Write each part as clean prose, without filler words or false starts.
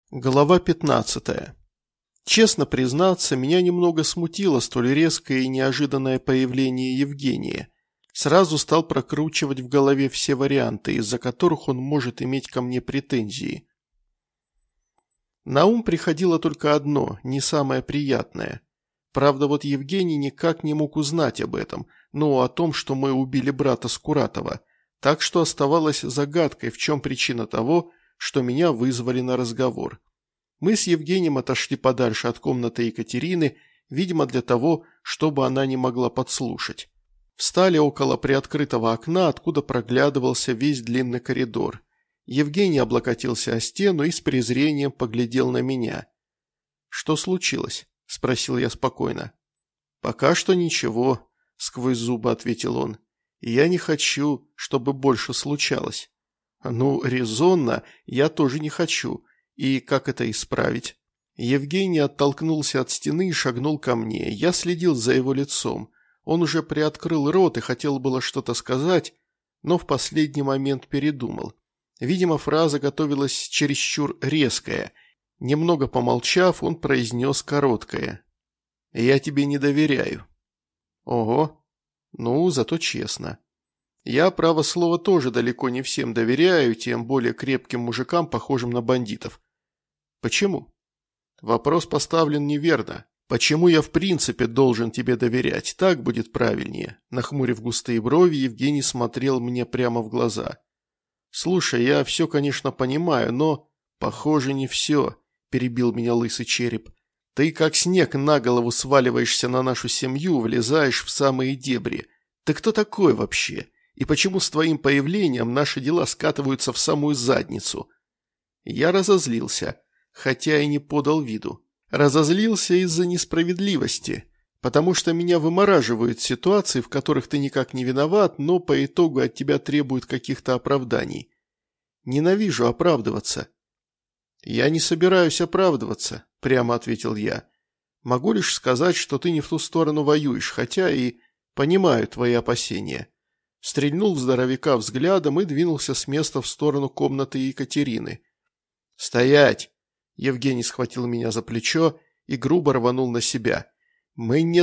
Глава 15. Честно признаться, меня немного смутило столь резкое и неожиданное появление Евгения. Сразу стал прокручивать в голове все варианты, из-за которых он может иметь ко мне претензии. На ум приходило только одно, не самое приятное. Правда, вот Евгений никак не мог узнать об этом, о том, что мы убили брата Скуратова. Так что оставалось загадкой, в чем причина того, что меня вызвали на разговор. Мы с Евгением отошли подальше от комнаты Екатерины, видимо, для того, чтобы она не могла подслушать. Встали около приоткрытого окна, откуда проглядывался весь длинный коридор. Евгений облокотился о стену и с презрением поглядел на меня. «Что случилось?» – спросил я спокойно. «Пока что ничего», – сквозь зубы ответил он. «Я не хочу, чтобы больше случалось». Резонно, я тоже не хочу. И как это исправить? Евгений оттолкнулся от стены и шагнул ко мне. Я следил за его лицом. Он уже приоткрыл рот и хотел было что-то сказать, но в последний момент передумал. Видимо, фраза готовилась чересчур резкая. Немного помолчав, он произнес короткое. «Я тебе не доверяю». «Ого. Зато честно». Я, право слово, тоже далеко не всем доверяю, тем более крепким мужикам, похожим на бандитов. Почему? Вопрос поставлен неверно. Почему я в принципе должен тебе доверять? Так будет правильнее. Нахмурив густые брови, Евгений смотрел мне прямо в глаза. Слушай, я все, конечно, понимаю, но... Похоже, не все, перебил меня лысый череп. Ты как снег на голову сваливаешься на нашу семью, влезаешь в самые дебри. Ты кто такой вообще? И почему с твоим появлением наши дела скатываются в самую задницу?» Я разозлился, хотя и не подал виду. Разозлился из-за несправедливости, потому что меня вымораживают ситуации, в которых ты никак не виноват, но по итогу от тебя требуют каких-то оправданий. Ненавижу оправдываться. «Я не собираюсь оправдываться», – прямо ответил я. «Могу лишь сказать, что ты не в ту сторону воюешь, хотя и понимаю твои опасения». Стрельнул в здоровяка взглядом и двинулся с места в сторону комнаты Екатерины. «Стоять!» Евгений схватил меня за плечо и грубо рванул на себя. «Мы не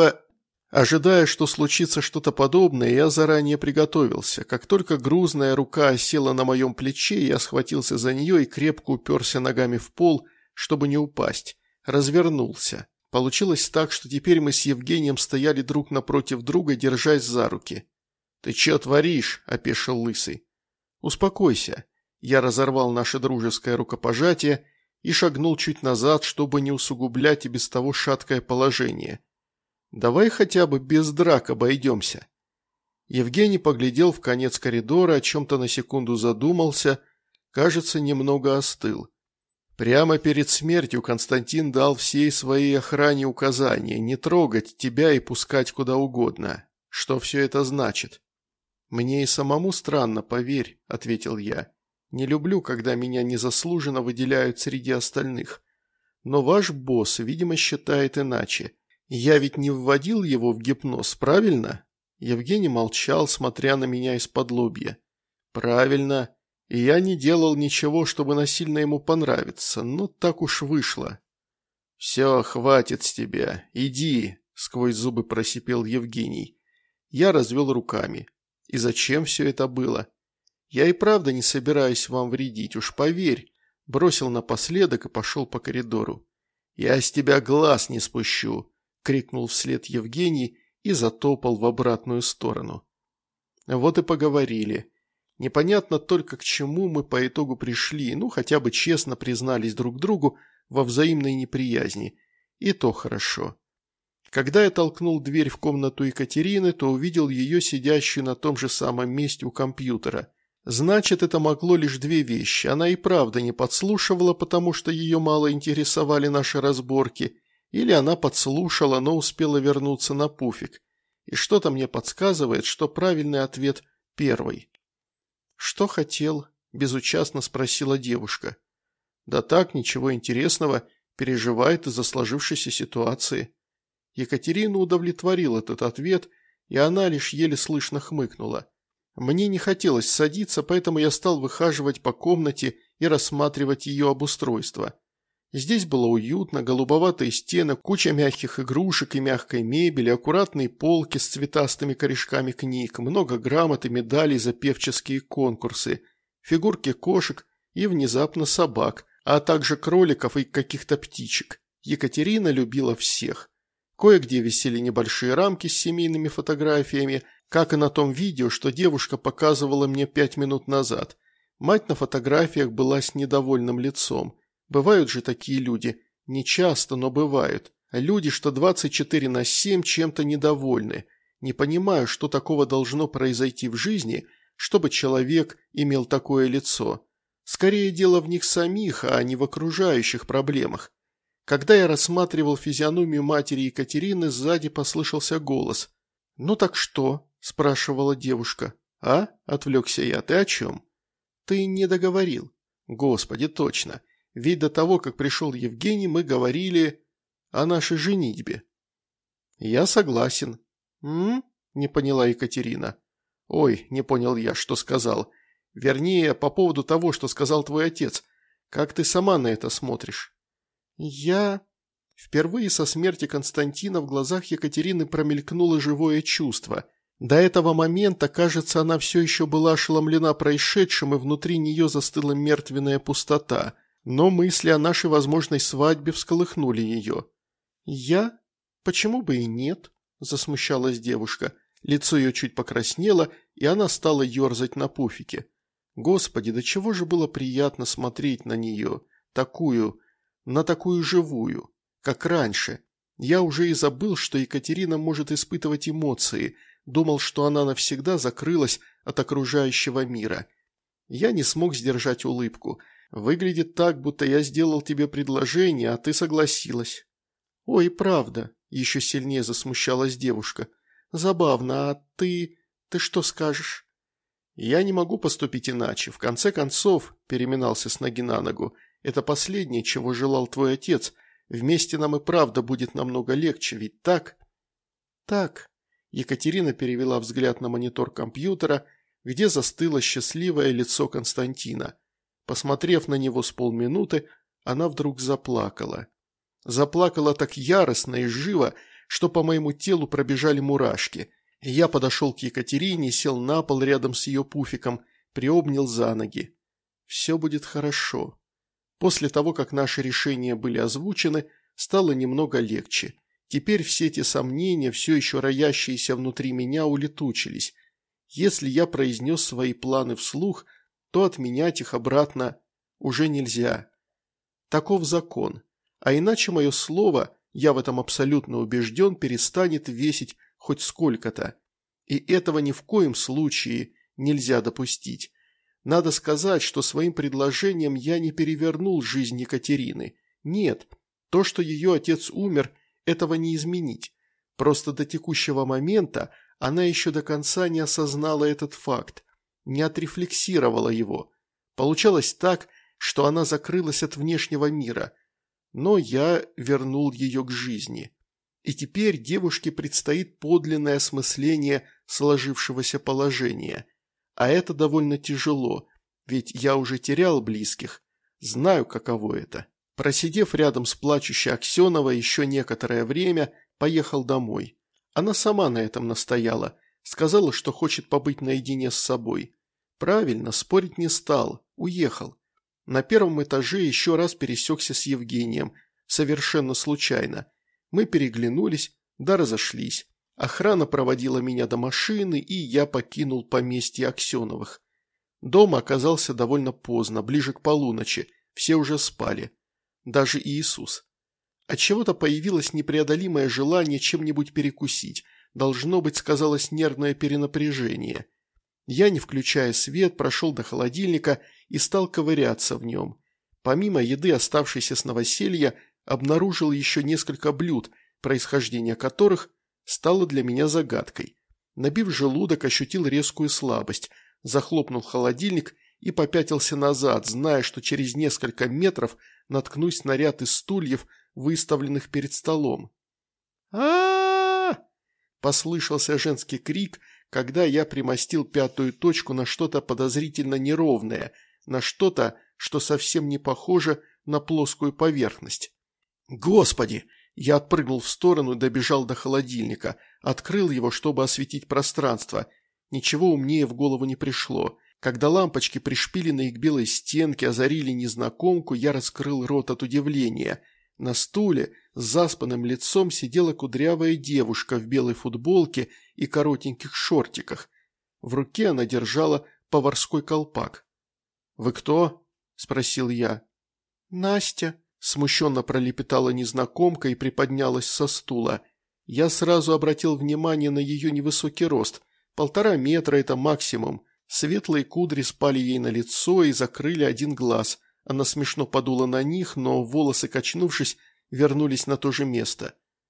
Ожидая, что случится что-то подобное, я заранее приготовился. Как только грузная рука осела на моем плече, я схватился за нее и крепко уперся ногами в пол, чтобы не упасть. Развернулся. Получилось так, что теперь мы с Евгением стояли друг напротив друга, держась за руки. «Ты че творишь?» – опешил лысый. «Успокойся». Я разорвал наше дружеское рукопожатие и шагнул чуть назад, чтобы не усугублять и без того шаткое положение. «Давай хотя бы без драк обойдемся». Евгений поглядел в конец коридора, о чем-то на секунду задумался, кажется, немного остыл. Прямо перед смертью Константин дал всей своей охране указание не трогать тебя и пускать куда угодно. Что все это значит? «Мне и самому странно, поверь», – ответил я. «Не люблю, когда меня незаслуженно выделяют среди остальных. Но ваш босс, видимо, считает иначе. Я ведь не вводил его в гипноз, правильно?» Евгений молчал, смотря на меня из-под лобья. «Правильно. И я не делал ничего, чтобы насильно ему понравиться, но так уж вышло». «Все, хватит с тебя. Иди», – сквозь зубы просипел Евгений. Я развел руками. И зачем все это было? Я и правда не собираюсь вам вредить, уж поверь. Бросил напоследок и пошел по коридору. «Я с тебя глаз не спущу», – крикнул вслед Евгений и затопал в обратную сторону. Вот и поговорили. Непонятно только, к чему мы по итогу пришли, хотя бы честно признались друг другу во взаимной неприязни. И то хорошо. Когда я толкнул дверь в комнату Екатерины, то увидел ее сидящую на том же самом месте у компьютера. Значит, это могло лишь две вещи. Она и правда не подслушивала, потому что ее мало интересовали наши разборки, или она подслушала, но успела вернуться на пуфик. И что-то мне подсказывает, что правильный ответ первый. «Что хотел?» – безучастно спросила девушка. «Да так, ничего интересного, переживает из-за сложившейся ситуации». Екатерину удовлетворил этот ответ, и она лишь еле слышно хмыкнула. Мне не хотелось садиться, поэтому я стал выхаживать по комнате и рассматривать ее обустройство. Здесь было уютно, голубоватые стены, куча мягких игрушек и мягкой мебели, аккуратные полки с цветастыми корешками книг, много грамот и медалей за певческие конкурсы, фигурки кошек и внезапно собак, а также кроликов и каких-то птичек. Екатерина любила всех. Кое-где висели небольшие рамки с семейными фотографиями, как и на том видео, что девушка показывала мне 5 минут назад. Мать на фотографиях была с недовольным лицом. Бывают же такие люди. Не часто, но бывают. Люди, что 24/7 чем-то недовольны. Не понимаю, что такого должно произойти в жизни, чтобы человек имел такое лицо. Скорее дело в них самих, а не в окружающих проблемах. Когда я рассматривал физиономию матери Екатерины, сзади послышался голос. «Ну так что?» – спрашивала девушка. «А?» – отвлекся я. «Ты о чем?» «Ты не договорил». «Господи, точно. Ведь до того, как пришел Евгений, мы говорили о нашей женитьбе». «Я согласен». Не поняла Екатерина. «Ой, не понял я, что сказал. Вернее, по поводу того, что сказал твой отец. Как ты сама на это смотришь?» «Я...» Впервые со смерти Константина в глазах Екатерины промелькнуло живое чувство. До этого момента, кажется, она все еще была ошеломлена происшедшим, и внутри нее застыла мертвенная пустота. Но мысли о нашей возможной свадьбе всколыхнули ее. «Я? Почему бы и нет?» – засмущалась девушка. Лицо ее чуть покраснело, и она стала ерзать на пуфике. Господи, до чего же было приятно смотреть на нее, на такую живую, как раньше. Я уже и забыл, что Екатерина может испытывать эмоции, думал, что она навсегда закрылась от окружающего мира. Я не смог сдержать улыбку. Выглядит так, будто я сделал тебе предложение, а ты согласилась. «Ой, правда», – еще сильнее засмущалась девушка. «Забавно, а ты что скажешь?» «Я не могу поступить иначе. В конце концов», – переминался с ноги на ногу, – «это последнее, чего желал твой отец. Вместе нам и правда будет намного легче, ведь так?» «Так», – Екатерина перевела взгляд на монитор компьютера, где застыло счастливое лицо Константина. Посмотрев на него с полминуты, она вдруг заплакала. Заплакала так яростно и живо, что по моему телу пробежали мурашки. Я подошел к Екатерине, сел на пол рядом с ее пуфиком, приобнял за ноги. «Все будет хорошо». После того, как наши решения были озвучены, стало немного легче. Теперь все эти сомнения, все еще роящиеся внутри меня, улетучились. Если я произнес свои планы вслух, то отменять их обратно уже нельзя. Таков закон. А иначе мое слово, я в этом абсолютно убежден, перестанет весить хоть сколько-то. И этого ни в коем случае нельзя допустить. Надо сказать, что своим предложением я не перевернул жизнь Екатерины. Нет, то, что ее отец умер, этого не изменить. Просто до текущего момента она еще до конца не осознала этот факт, не отрефлексировала его. Получалось так, что она закрылась от внешнего мира. Но я вернул ее к жизни. И теперь девушке предстоит подлинное осмысление сложившегося положения. А это довольно тяжело, ведь я уже терял близких, знаю, каково это. Просидев рядом с плачущей Аксеновой еще некоторое время, поехал домой. Она сама на этом настояла, сказала, что хочет побыть наедине с собой. Правильно, спорить не стал, уехал. На первом этаже еще раз пересекся с Евгением, совершенно случайно. Мы переглянулись, да разошлись. Охрана проводила меня до машины, и я покинул поместье Аксеновых. Дома оказался довольно поздно, ближе к полуночи, все уже спали. Даже Иисус. Отчего-то появилось непреодолимое желание чем-нибудь перекусить. Должно быть, сказалось нервное перенапряжение. Я, не включая свет, прошел до холодильника и стал ковыряться в нем. Помимо еды, оставшейся с новоселья, обнаружил еще несколько блюд, происхождение которых стало для меня загадкой. Набив желудок, ощутил резкую слабость, захлопнул холодильник и попятился назад, зная, что через несколько метров наткнусь на ряд из стульев, выставленных перед столом. а Послышался женский крик, когда я примостил пятую точку на что-то подозрительно неровное, на что-то, что совсем не похоже на плоскую поверхность. «Господи!» Я отпрыгнул в сторону и добежал до холодильника, открыл его, чтобы осветить пространство. Ничего умнее в голову не пришло. Когда лампочки, пришпиленные к белой стенке, озарили незнакомку, я раскрыл рот от удивления. На стуле с заспанным лицом сидела кудрявая девушка в белой футболке и коротеньких шортиках. В руке она держала поварской колпак. «Вы кто?» – спросил я. «Настя», – смущенно пролепетала незнакомка и приподнялась со стула. Я сразу обратил внимание на ее невысокий рост. 1,5 метра – это максимум. Светлые кудри спали ей на лицо и закрыли один глаз. Она смешно подула на них, но волосы, качнувшись, вернулись на то же место.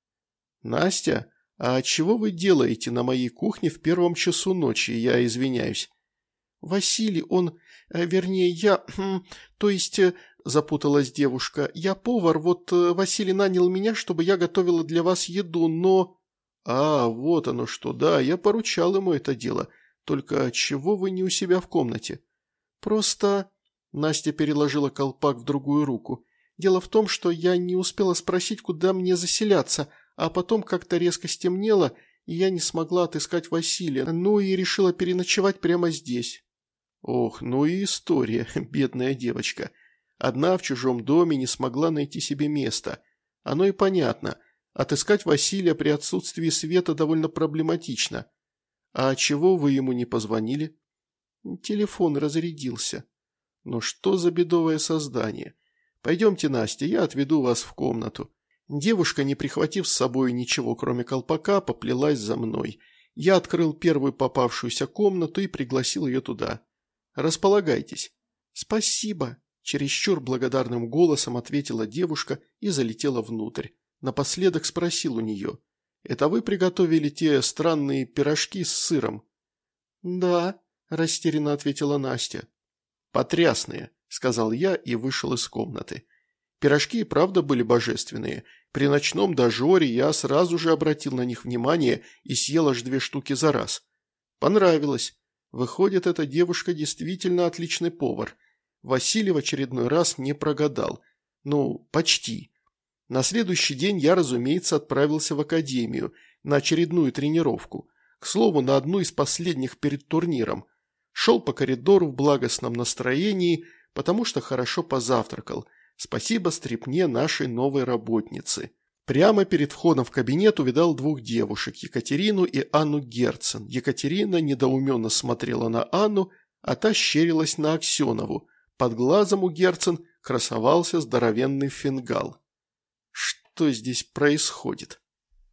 «Настя, а чего вы делаете на моей кухне в 1 часу ночи? Я извиняюсь». «Василий, он... вернее, я... то есть...» – запуталась девушка. «Я повар, вот Василий нанял меня, чтобы я готовила для вас еду, но...» «А, вот оно что, да, я поручал ему это дело. Только чего вы не у себя в комнате?» «Просто...» – Настя переложила колпак в другую руку. «Дело в том, что я не успела спросить, куда мне заселяться, а потом как-то резко стемнело, и я не смогла отыскать Василия, ну и решила переночевать прямо здесь». «Ох, ну и история, бедная девочка. Одна в чужом доме не смогла найти себе места. Оно и понятно. Отыскать Василия при отсутствии света довольно проблематично. А чего вы ему не позвонили?» «Телефон разрядился». «Ну что за бедовое создание? Пойдемте, Настя, я отведу вас в комнату». Девушка, не прихватив с собой ничего, кроме колпака, поплелась за мной. Я открыл первую попавшуюся комнату и пригласил ее туда. «Располагайтесь». «Спасибо», – чересчур благодарным голосом ответила девушка и залетела внутрь. Напоследок спросил у нее: «Это вы приготовили те странные пирожки с сыром?» «Да», – растерянно ответила Настя. «Потрясные», – сказал я и вышел из комнаты. Пирожки и правда были божественные. При ночном дожоре я сразу же обратил на них внимание и съел аж 2 штуки за раз. Понравилось. Выходит, эта девушка действительно отличный повар. Василий в очередной раз не прогадал. Ну, почти. На следующий день я, разумеется, отправился в академию на очередную тренировку. К слову, на одну из последних перед турниром. Шел по коридору в благостном настроении, потому что хорошо позавтракал. Спасибо стряпне нашей новой работницы. Прямо перед входом в кабинет увидал 2 девушек, Екатерину и Анну Герцен. Екатерина недоуменно смотрела на Анну, а та щерилась на Аксенову. Под глазом у Герцен красовался здоровенный фингал. Что здесь происходит?